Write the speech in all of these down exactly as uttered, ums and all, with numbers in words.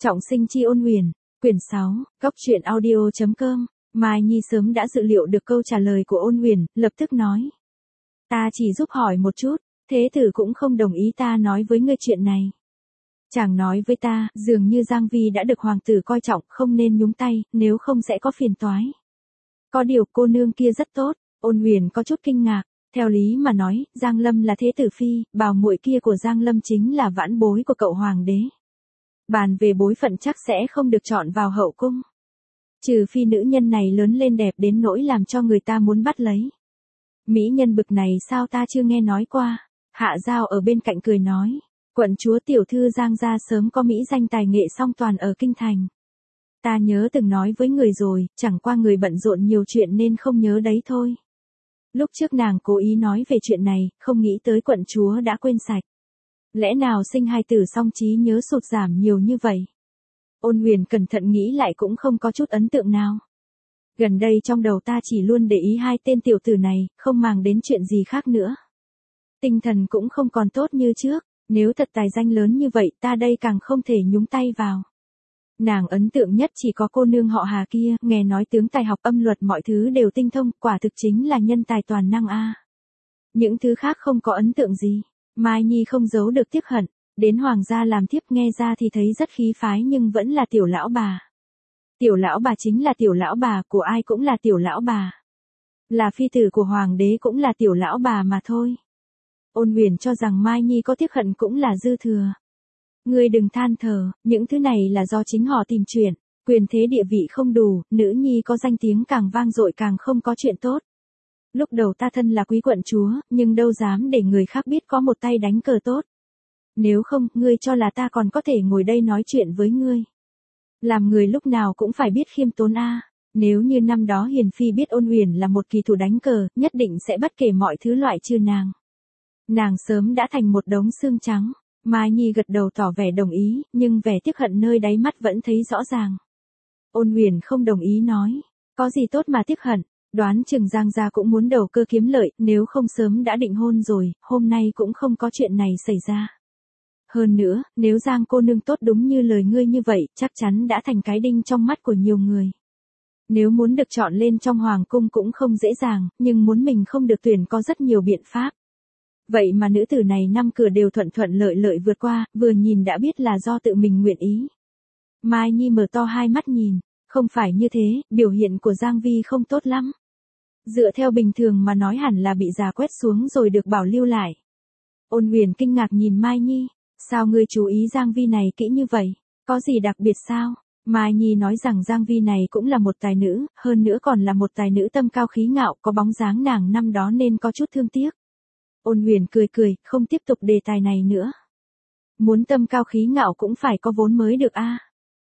Trọng sinh chi ôn huyền, quyển sáu, góc truyện audio chấm com. Mai Nhi sớm đã dự liệu được câu trả lời của ôn huyền, lập tức nói. Ta chỉ giúp hỏi một chút, thế tử cũng không đồng ý ta nói với ngươi chuyện này. Chàng nói với ta, dường như Giang Vi đã được hoàng tử coi trọng, không nên nhúng tay, nếu không sẽ có phiền toái. Có điều cô nương kia rất tốt, ôn huyền có chút kinh ngạc. Theo lý mà nói, Giang Lâm là thế tử phi, bào muội kia của Giang Lâm chính là vãn bối của cậu hoàng đế. Bàn về bối phận chắc sẽ không được chọn vào hậu cung. Trừ phi nữ nhân này lớn lên đẹp đến nỗi làm cho người ta muốn bắt lấy. Mỹ nhân bực này sao ta chưa nghe nói qua. Hạ Giao ở bên cạnh cười nói. Quận chúa tiểu thư Giang gia sớm có mỹ danh tài nghệ song toàn ở kinh thành. Ta nhớ từng nói với người rồi, chẳng qua người bận rộn nhiều chuyện nên không nhớ đấy thôi. Lúc trước nàng cố ý nói về chuyện này, không nghĩ tới quận chúa đã quên sạch. Lẽ nào sinh hai tử song trí nhớ sụt giảm nhiều như vậy? Ôn huyền cẩn thận nghĩ lại cũng không có chút ấn tượng nào. Gần đây trong đầu ta chỉ luôn để ý hai tên tiểu tử này, không màng đến chuyện gì khác nữa. Tinh thần cũng không còn tốt như trước, nếu thật tài danh lớn như vậy ta đây càng không thể nhúng tay vào. Nàng ấn tượng nhất chỉ có cô nương họ Hà kia, nghe nói tướng tài học âm luật mọi thứ đều tinh thông, quả thực chính là nhân tài toàn năng a. Những thứ khác không có ấn tượng gì. Mai Nhi không giấu được tiếc hận, đến hoàng gia làm thiếp nghe ra thì thấy rất khí phái nhưng vẫn là tiểu lão bà. Tiểu lão bà chính là tiểu lão bà, của ai cũng là tiểu lão bà. Là phi tử của hoàng đế cũng là tiểu lão bà mà thôi. Ôn huyền cho rằng Mai Nhi có tiếc hận cũng là dư thừa. Ngươi đừng than thở, những thứ này là do chính họ tìm chuyện, quyền thế địa vị không đủ, nữ nhi có danh tiếng càng vang dội càng không có chuyện tốt. Lúc đầu ta thân là quý quận chúa, nhưng đâu dám để người khác biết có một tay đánh cờ tốt. Nếu không, ngươi cho là ta còn có thể ngồi đây nói chuyện với ngươi. Làm người lúc nào cũng phải biết khiêm tốn a. Nếu như năm đó Hiền Phi biết ôn huyền là một kỳ thủ đánh cờ, nhất định sẽ bất kể mọi thứ loại trừ nàng. Nàng sớm đã thành một đống xương trắng. Mai Nhi gật đầu tỏ vẻ đồng ý, nhưng vẻ tiếc hận nơi đáy mắt vẫn thấy rõ ràng. Ôn huyền không đồng ý nói. Có gì tốt mà tiếc hận. Đoán chừng Giang gia cũng muốn đầu cơ kiếm lợi, nếu không sớm đã định hôn rồi, hôm nay cũng không có chuyện này xảy ra. Hơn nữa, nếu Giang cô nương tốt đúng như lời ngươi như vậy, chắc chắn đã thành cái đinh trong mắt của nhiều người. Nếu muốn được chọn lên trong hoàng cung cũng không dễ dàng, nhưng muốn mình không được tuyển có rất nhiều biện pháp. Vậy mà nữ tử này năm cửa đều thuận thuận lợi lợi vượt qua, vừa nhìn đã biết là do tự mình nguyện ý. Mai Nhi mở to hai mắt nhìn, không phải như thế, biểu hiện của Giang Vi không tốt lắm. Dựa theo bình thường mà nói hẳn là bị già quét xuống rồi được bảo lưu lại. Ôn huyền kinh ngạc nhìn Mai Nhi, sao ngươi chú ý Giang Vi này kỹ như vậy, có gì đặc biệt sao? Mai Nhi nói rằng Giang Vi này cũng là một tài nữ, hơn nữa còn là một tài nữ tâm cao khí ngạo, có bóng dáng nàng năm đó nên có chút thương tiếc. Ôn huyền cười cười, không tiếp tục đề tài này nữa. Muốn tâm cao khí ngạo cũng phải có vốn mới được a.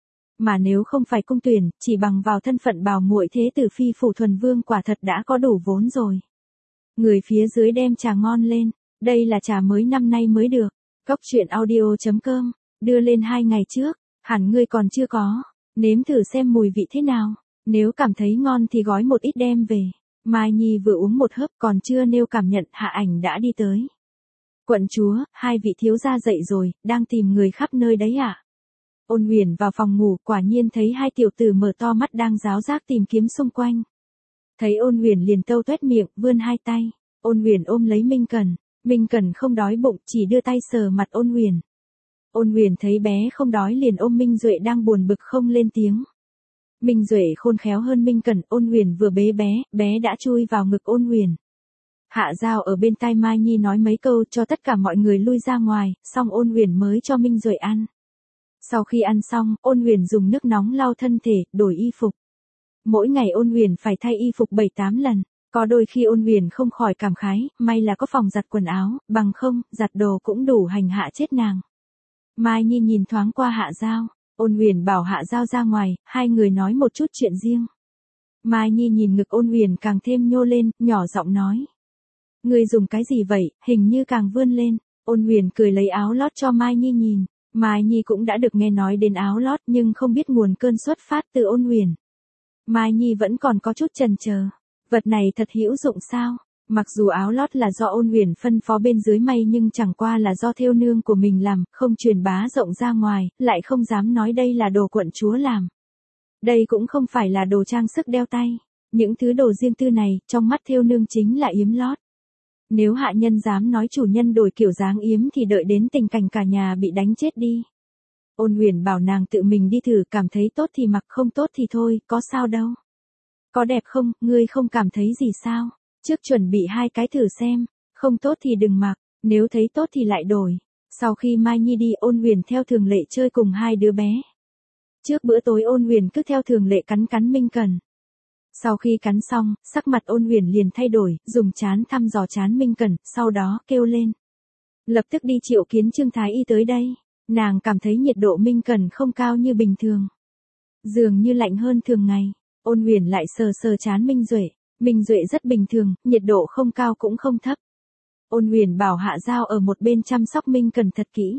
Mà nếu không phải cung tuyển, chỉ bằng vào thân phận bào muội thế tử phi phủ thuần vương quả thật đã có đủ vốn rồi. Người phía dưới đem trà ngon lên, đây là trà mới năm nay mới được. Góc truyện audio chấm com, đưa lên hai ngày trước, hẳn ngươi còn chưa có, nếm thử xem mùi vị thế nào, nếu cảm thấy ngon thì gói một ít đem về. Mai Nhi vừa uống một hớp còn chưa nêu cảm nhận, Hạ Ảnh đã đi tới. Quận chúa, hai vị thiếu gia dậy rồi, đang tìm người khắp nơi đấy ạ. À? Ôn huyền vào phòng ngủ, quả nhiên thấy hai tiểu tử mở to mắt đang ráo rác tìm kiếm xung quanh. Thấy ôn huyền liền tâu tuét miệng, vươn hai tay. Ôn huyền ôm lấy Minh Cẩn. Minh Cẩn không đói bụng, chỉ đưa tay sờ mặt ôn huyền. Ôn huyền thấy bé không đói liền ôm Minh Duệ đang buồn bực không lên tiếng. Minh Duệ khôn khéo hơn Minh Cẩn, ôn huyền vừa bế bé, bé đã chui vào ngực ôn huyền. Hạ Giao ở bên tai Mai Nhi nói mấy câu cho tất cả mọi người lui ra ngoài, xong ôn huyền mới cho Minh Duệ ăn. Sau khi ăn xong, ôn huyền dùng nước nóng lau thân thể, đổi y phục. Mỗi ngày ôn huyền phải thay y phục bảy tám lần, có đôi khi ôn huyền không khỏi cảm khái, may là có phòng giặt quần áo, bằng không, giặt đồ cũng đủ hành hạ chết nàng. Mai Nhi nhìn thoáng qua Hạ Giao, ôn huyền bảo Hạ Giao ra ngoài, hai người nói một chút chuyện riêng. Mai Nhi nhìn ngực ôn huyền càng thêm nhô lên, nhỏ giọng nói. Ngươi dùng cái gì vậy, hình như càng vươn lên, ôn huyền cười lấy áo lót cho Mai Nhi nhìn. Mai Nhi cũng đã được nghe nói đến áo lót nhưng không biết nguồn cơn xuất phát từ ôn huyền. Mai Nhi vẫn còn có chút chần chờ. Vật này thật hữu dụng sao? Mặc dù áo lót là do Ôn Huyền phân phó bên dưới may nhưng chẳng qua là do thêu nương của mình làm, không truyền bá rộng ra ngoài, lại không dám nói đây là đồ quận chúa làm. Đây cũng không phải là đồ trang sức đeo tay. Những thứ đồ riêng tư này, trong mắt thêu nương chính là yếm lót. Nếu hạ nhân dám nói chủ nhân đổi kiểu dáng yếm thì đợi đến tình cảnh cả nhà bị đánh chết đi. Ôn Huyền bảo nàng tự mình đi thử, cảm thấy tốt thì mặc, không tốt thì thôi, có sao đâu. Có đẹp không, ngươi không cảm thấy gì sao? Trước chuẩn bị hai cái thử xem, không tốt thì đừng mặc, nếu thấy tốt thì lại đổi. Sau khi Mai Nhi đi, Ôn Huyền theo thường lệ chơi cùng hai đứa bé. Trước bữa tối Ôn Huyền cứ theo thường lệ cắn cắn Minh Cần. Sau khi cắn xong, sắc mặt Ôn Huyền liền thay đổi, dùng trán thăm dò trán Minh Cần, sau đó kêu lên. Lập tức đi triệu kiến Trương Thái Y tới đây. Nàng cảm thấy nhiệt độ Minh Cần không cao như bình thường. Dường như lạnh hơn thường ngày. Ôn Huyền lại sờ sờ trán Minh Duệ. Minh Duệ rất bình thường, nhiệt độ không cao cũng không thấp. Ôn Huyền bảo Hạ Giao ở một bên chăm sóc Minh Cần thật kỹ.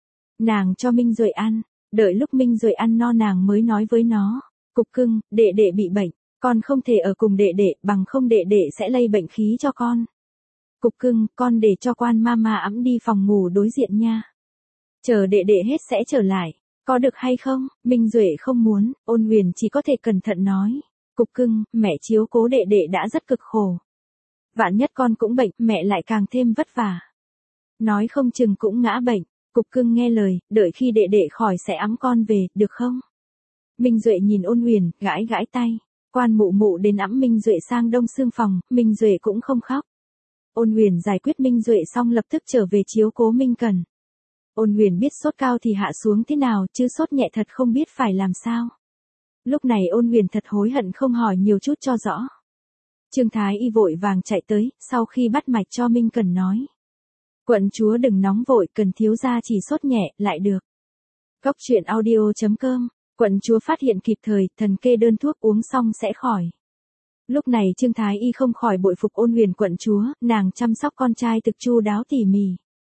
Nàng cho Minh Duệ ăn, đợi lúc Minh Duệ ăn no nàng mới nói với nó. Cục cưng, đệ đệ bị bệnh, con không thể ở cùng đệ đệ, bằng không đệ đệ sẽ lây bệnh khí cho con. Cục cưng, con để cho quan mama ẵm đi phòng ngủ đối diện nha. Chờ đệ đệ hết sẽ trở lại, có được hay không? Minh Duệ không muốn, Ôn Huyền chỉ có thể cẩn thận nói. Cục cưng, mẹ chiếu cố đệ đệ đã rất cực khổ. Vạn nhất con cũng bệnh, mẹ lại càng thêm vất vả. Nói không chừng cũng ngã bệnh, cục cưng nghe lời, đợi khi đệ đệ khỏi sẽ ẵm con về, được không? Minh Duệ nhìn Ôn Huyền, gãi gãi tay. Quan mụ mụ đến ẵm Minh Duệ sang đông xương phòng, Minh Duệ cũng không khóc. Ôn Huyền giải quyết Minh Duệ xong lập tức trở về chiếu cố Minh Cần. Ôn Huyền biết sốt cao thì hạ xuống thế nào, chứ sốt nhẹ thật không biết phải làm sao. Lúc này Ôn Huyền thật hối hận không hỏi nhiều chút cho rõ. Trương Thái Y vội vàng chạy tới, sau khi bắt mạch cho Minh Cần nói. Quận chúa đừng nóng vội, Cần thiếu gia chỉ sốt nhẹ, lại được. Góc truyện audio chấm com, quận chúa phát hiện kịp thời, thần kê đơn thuốc uống xong sẽ khỏi. Lúc này Trương Thái Y không khỏi bội phục Ôn Huyền quận chúa, nàng chăm sóc con trai thực chu đáo tỉ mỉ.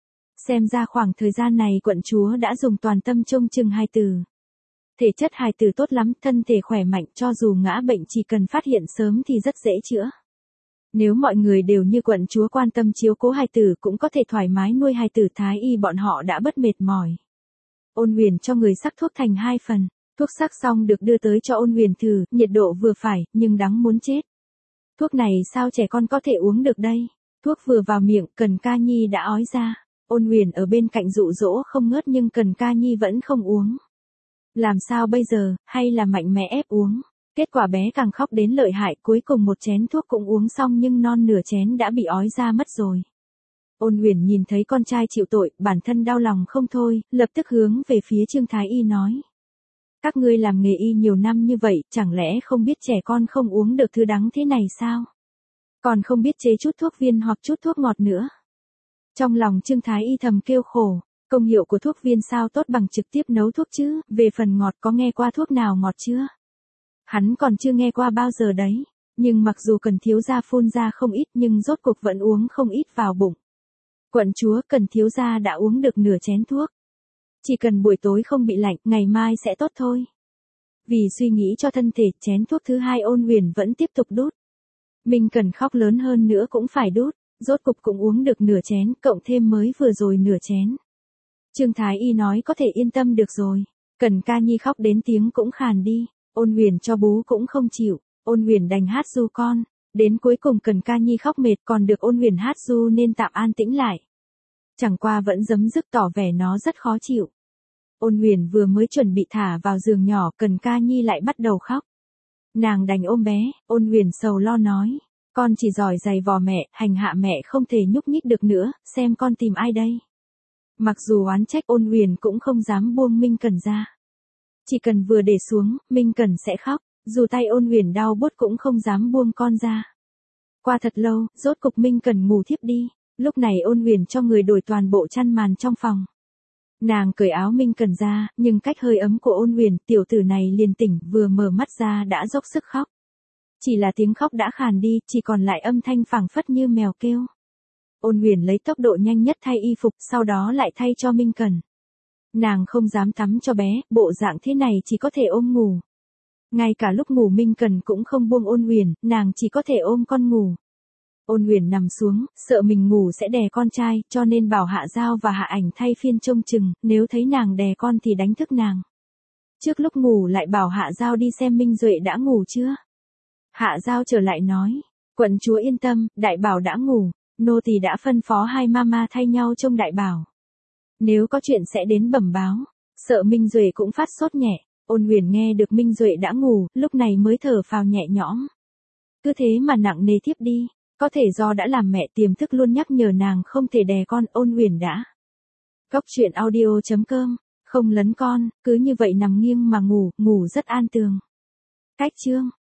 Xem ra khoảng thời gian này quận chúa đã dùng toàn tâm trông chừng hài tử. Thể chất hài tử tốt lắm, thân thể khỏe mạnh, cho dù ngã bệnh chỉ cần phát hiện sớm thì rất dễ chữa. Nếu mọi người đều như quận chúa quan tâm chiếu cố hài tử cũng có thể thoải mái nuôi hài tử, Thái Y bọn họ đã bớt mệt mỏi. Ôn Huyền cho người sắc thuốc thành hai phần, thuốc sắc xong được đưa tới cho Ôn Huyền thử, nhiệt độ vừa phải, nhưng đắng muốn chết. Thuốc này sao trẻ con có thể uống được đây? Thuốc vừa vào miệng, Cần Ca Nhi đã ói ra. Ôn Huyền ở bên cạnh dụ dỗ không ngớt nhưng Cần Ca Nhi vẫn không uống. Làm sao bây giờ, hay là mạnh mẽ ép uống? Kết quả bé càng khóc đến lợi hại, cuối cùng một chén thuốc cũng uống xong nhưng non nửa chén đã bị ói ra mất rồi. Ôn Huyền nhìn thấy con trai chịu tội, bản thân đau lòng không thôi, lập tức hướng về phía Trương Thái Y nói. Các ngươi làm nghề y nhiều năm như vậy, chẳng lẽ không biết trẻ con không uống được thứ đắng thế này sao? Còn không biết chế chút thuốc viên hoặc chút thuốc ngọt nữa. Trong lòng Trương Thái Y thầm kêu khổ, công hiệu của thuốc viên sao tốt bằng trực tiếp nấu thuốc chứ, về phần ngọt có nghe qua thuốc nào ngọt chưa? Hắn còn chưa nghe qua bao giờ đấy, nhưng mặc dù Cần thiếu gia phun ra không ít nhưng rốt cuộc vẫn uống không ít vào bụng. Quận chúa, Cần thiếu gia đã uống được nửa chén thuốc. Chỉ cần buổi tối không bị lạnh, ngày mai sẽ tốt thôi. Vì suy nghĩ cho thân thể, chén thuốc thứ hai Ôn Huyền vẫn tiếp tục đút. Minh Cần khóc lớn hơn nữa cũng phải đút, rốt cục cũng uống được nửa chén, cộng thêm mới vừa rồi nửa chén. Trương Thái Y nói có thể yên tâm được rồi. Cần Ca Nhi khóc đến tiếng cũng khàn đi, Ôn Huyền cho bú cũng không chịu, Ôn Huyền đành hát ru con. Đến cuối cùng Cần Ca Nhi khóc mệt còn được Ôn Huyền hát ru nên tạm an tĩnh lại. Chẳng qua vẫn giấm dứt tỏ vẻ nó rất khó chịu. Ôn Huyền vừa mới chuẩn bị thả vào giường nhỏ, Cần Ca Nhi lại bắt đầu khóc. Nàng đành ôm bé, Ôn Huyền sầu lo nói. Con chỉ giỏi giày vò mẹ, hành hạ mẹ không thể nhúc nhích được nữa, xem con tìm ai đây. Mặc dù oán trách Ôn Huyền cũng không dám buông Minh Cần ra. Chỉ cần vừa để xuống, Minh Cần sẽ khóc, dù tay Ôn Huyền đau buốt cũng không dám buông con ra. Qua thật lâu, rốt cục Minh Cần ngủ thiếp đi, lúc này Ôn Huyền cho người đổi toàn bộ chăn màn trong phòng. Nàng cởi áo Minh Cần ra, nhưng cách hơi ấm của Ôn Huyền, tiểu tử này liền tỉnh, vừa mở mắt ra đã dốc sức khóc. Chỉ là tiếng khóc đã khàn đi, chỉ còn lại âm thanh phảng phất như mèo kêu. Ôn Huyền lấy tốc độ nhanh nhất thay y phục, sau đó lại thay cho Minh Cần. Nàng không dám tắm cho bé, bộ dạng thế này chỉ có thể ôm ngủ. Ngay cả lúc ngủ Minh Cần cũng không buông Ôn Huyền, nàng chỉ có thể ôm con ngủ. Ôn Uyển nằm xuống, sợ mình ngủ sẽ đè con trai, cho nên bảo Hạ Giao và Hạ Ảnh thay phiên trông chừng, nếu thấy nàng đè con thì đánh thức nàng. Trước lúc ngủ lại bảo Hạ Giao đi xem Minh Duệ đã ngủ chưa. Hạ Giao trở lại nói, quận chúa yên tâm, đại bảo đã ngủ, nô tỳ đã phân phó hai mama thay nhau trông đại bảo. Nếu có chuyện sẽ đến bẩm báo, sợ Minh Duệ cũng phát sốt nhẹ. Ôn Uyển nghe được Minh Duệ đã ngủ, lúc này mới thở phào nhẹ nhõm. Cứ thế mà nặng nề thiếp đi, có thể do đã làm mẹ tiềm thức luôn nhắc nhở nàng không thể đè con. Ôn Uyển đã. Cốc truyện audio chấm com, không lấn con, cứ như vậy nằm nghiêng mà ngủ, ngủ rất an tường. Cách chương